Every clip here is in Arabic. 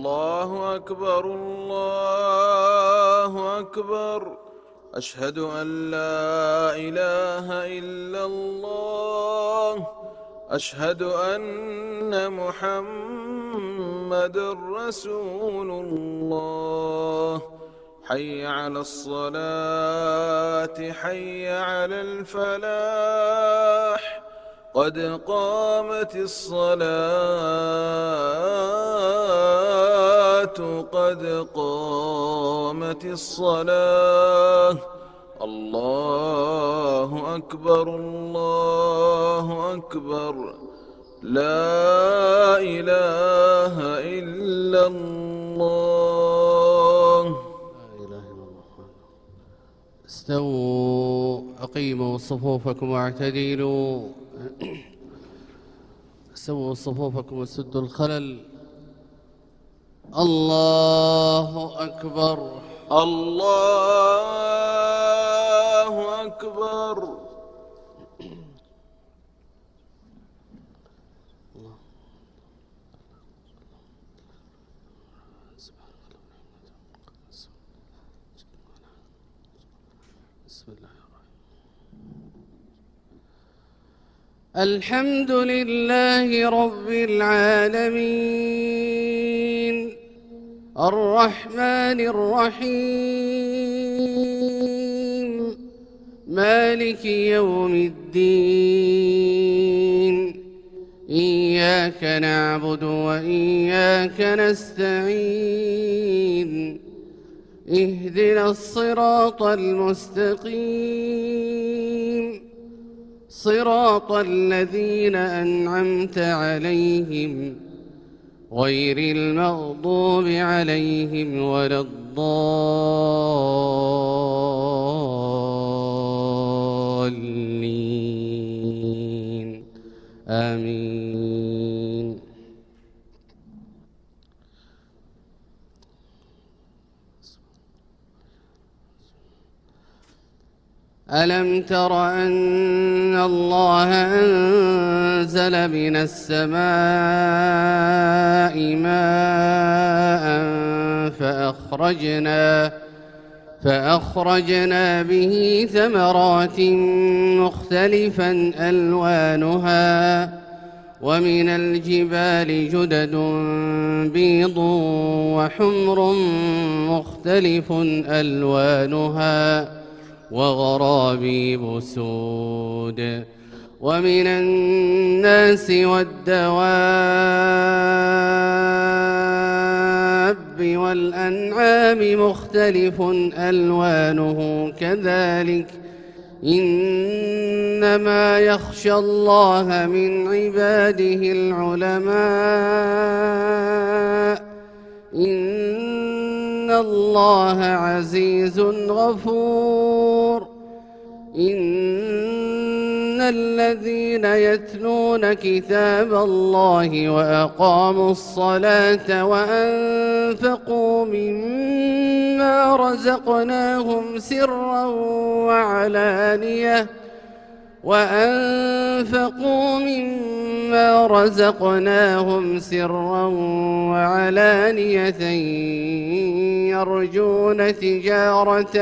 الله أكبر الله أكبر. أشهد أن لا إله إلا الله. أشهد أن محمد رسول الله. حي على الصلاة حي على الفلاح. قد قامت الصلاة قد قامت الصلاة. الله أكبر الله أكبر. لا إله إلا الله. استووا أقيموا صفوفكم واعتدلوا. سووا صفوفكم وسدوا الخلل. الله أكبر الله أكبر. الحمد لله رب العالمين الرحمن الرحيم مالك يوم الدين. إياك نعبد وإياك نستعين. اهدنا الصراط المستقيم صراط الذين أنعمت عليهم غير المغضوب عليهم ولا الضالين. آمين. ألم تر أن الله أنزل من السماء ماء فأخرجنا به ثمرات مختلفا ألوانها ومن الجبال جدد بيض وحمر مختلف ألوانها وغرابيب سود. ومن الناس والدواب والأنعام مختلف ألوانه كذلك. إنما يخشى الله من عباده العلماء. إن الله عزيز غفور. إن الذين يتلون كتاب الله وأقاموا الصلاة وأنفقوا مما رزقناهم سرا وعلانية يرجون تجارة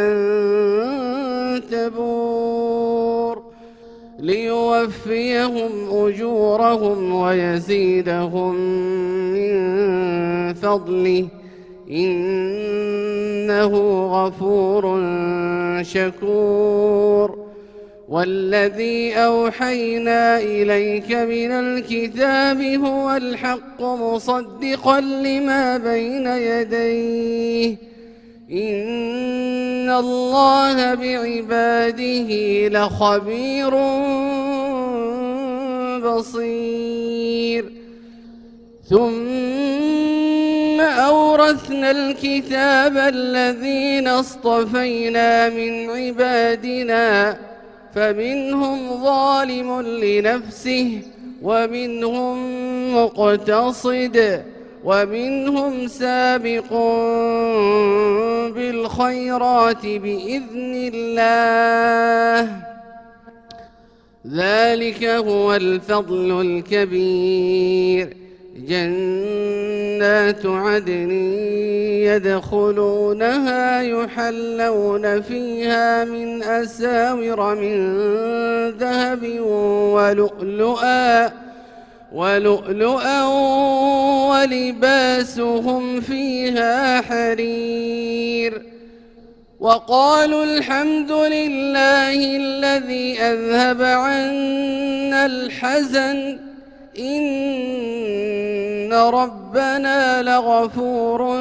لن تبور ليوفيهم أجورهم ويزيدهم من فضله إنه غفور شكور. والذي أوحينا إليك من الكتاب هو الحق مصدقا لما بين يديه. إن الله بعباده لخبير بصير. ثم أورثنا الكتاب الذين اصطفينا من عبادنا فمنهم ظالم لنفسه ومنهم مقتصد ومنهم سابق بالخيرات بإذن الله. ذلك هو الفضل الكبير. جنات عدن يدخلونها يحلون فيها من أساور من ذهب ولؤلؤا ولباسهم فيها حرير. وقالوا الحمد لله الذي أذهب عنا الحزن إن ربنا لغفور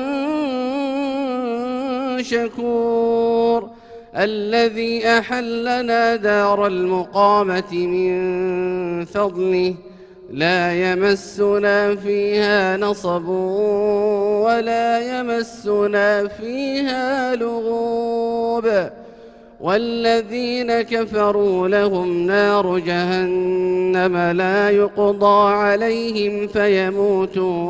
شكور. الذي أحلنا دار المقامة من فضله لا يمسنا فيها نصب ولا يمسنا فيها لغوب. والذين كفروا لهم نار جهنم لا يقضى عليهم فيموتوا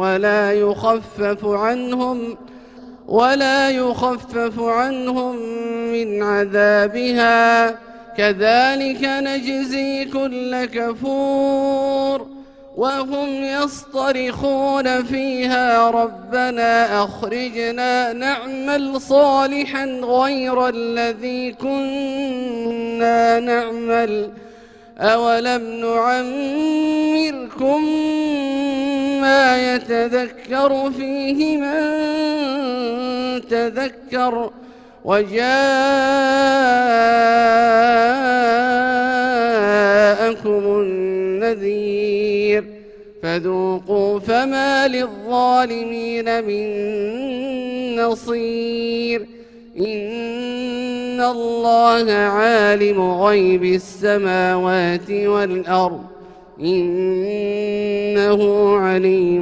ولا يخفف عنهم من عذابها كذلك نجزي كل كفور. وهم يصطرخون فيها ربنا أخرجنا نعمل صالحا غير الذي كنا نعمل أولم نعمركم ما يتذكر فيه من تذكر وجاءكم النذير فذوقوا فما للظالمين من نصير. إن الله عالم غيب السماوات والأرض إنه عليم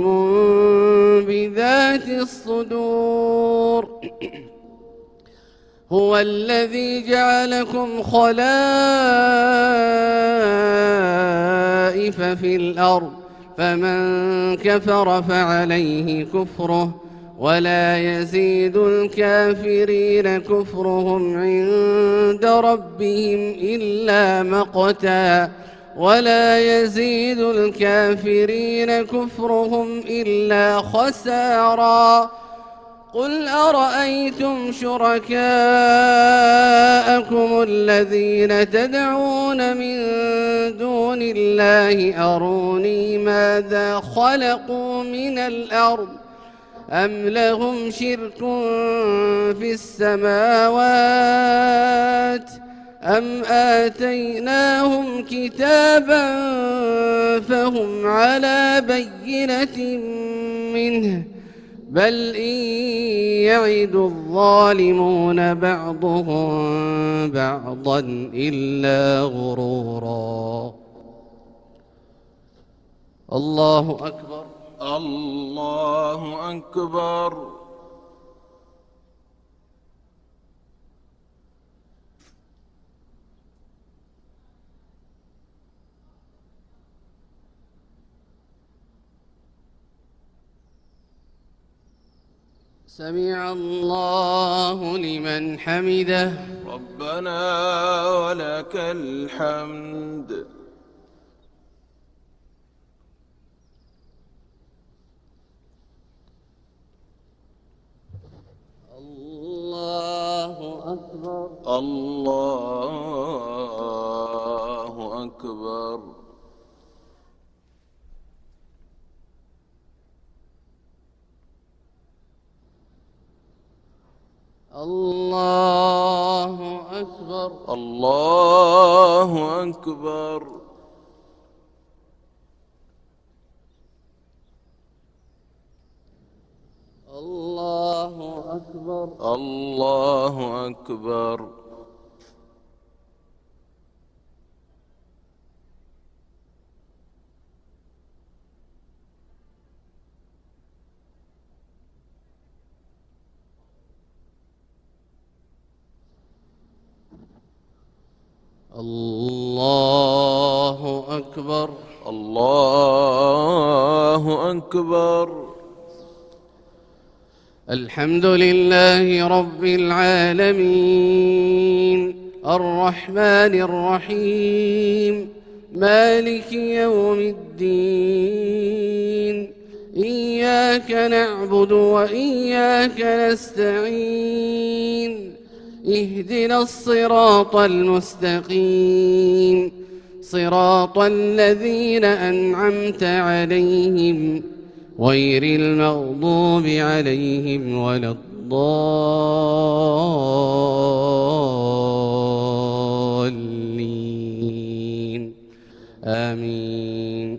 بذات الصدور. هو الذي جعلكم خلائف في الأرض فمن كفر فعليه كفره ولا يزيد الكافرين كفرهم عند ربهم إلا مقتا ولا يزيد الكافرين كفرهم إلا خسارا. قل أرأيتم شركاءكم الذين تدعون من دون الله أروني ماذا خلقوا من الأرض أم لهم شرك في السماوات أم آتيناهم كتابا فهم على بينة منه بل إن يعد الظالمون بعضهم بعضا إلا غرورا. الله أكبر. الله أكبر. سمع الله لمن حمده. ربنا ولك الحمد. الله أكبر. الله أكبر. الله أكبر. الله أكبر. الله أكبر. الله أكبر. الله أكبر. الله أكبر. الحمد لله رب العالمين الرحمن الرحيم مالك يوم الدين إياك نعبد وإياك نستعين اهدنا الصراط المستقيم صراط الذين أنعمت عليهم غير المغضوب عليهم ولا الضالين آمين.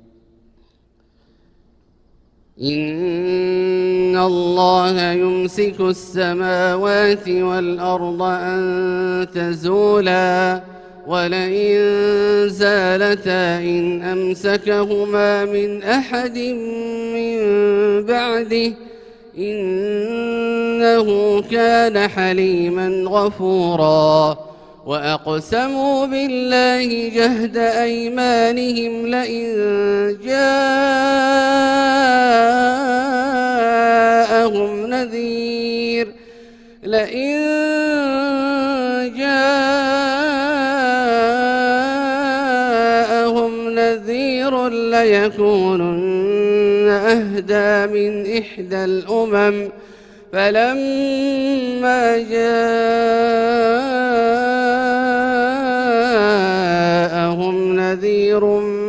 إن الله يمسك السماوات والأرض أن تزولا ولئن زالتا إن أمسكهما من أحد من بعده إنه كان حليما غفورا. وأقسموا بالله جهد أيمانهم لئن جاءهم نذير ليكونن أهدى من إحدى الأمم فلما جاءهم نذير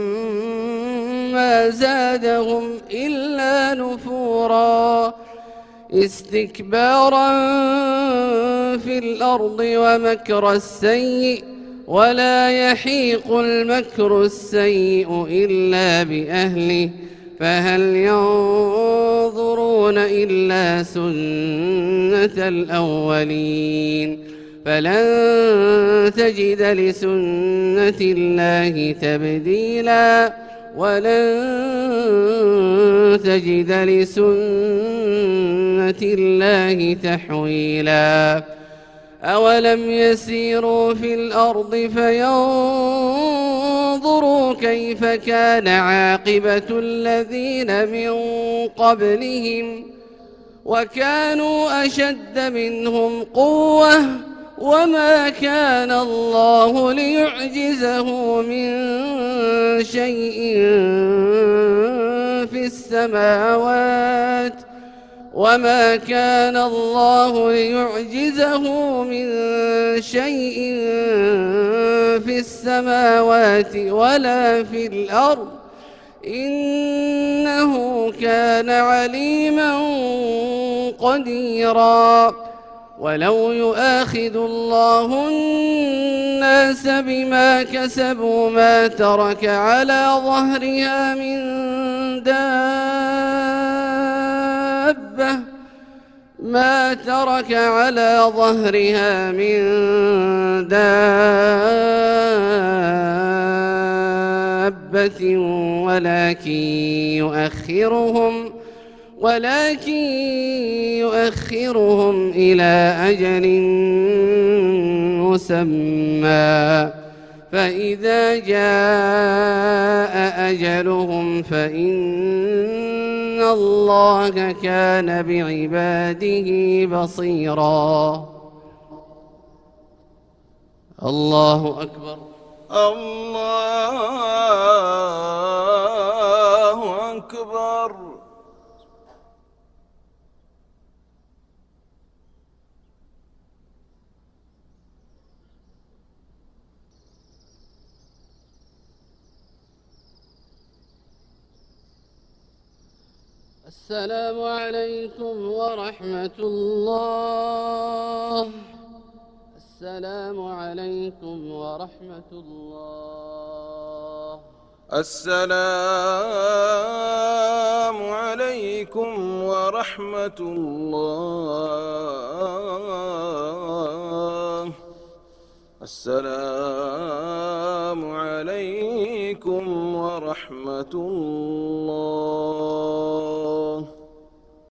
ما زادهم إلا نفورا استكبارا في الأرض ومكر السيء ولا يحيق المكر السيء إلا بأهله فهل ينظرون إلا سنة الأولين فلن تجد لسنة الله تبديلا ولن تجد لسنة الله تحويلا. أولم يسيروا في الأرض فينظروا كيف كان عاقبة الذين من قبلهم وكانوا أشد منهم قوة وما كان الله ليعجزه من شيء في السماوات وما كان الله ليعجزه من شيء في السماوات ولا في الأرض إنه كان عليما قديرا. ولو يؤاخذ الله الناس بما كسبوا ما ترك على ظهرها من دابة ولكن يؤخرهم إلى أجل مسمى فإذا جاء أجلهم فإن الله كان بعباده بصيرا. الله أكبر. الله أكبر. السلام عليكم ورحمة الله. السلام عليكم ورحمة الله. السلام عليكم ورحمة الله. السلام عليكم ورحمة الله.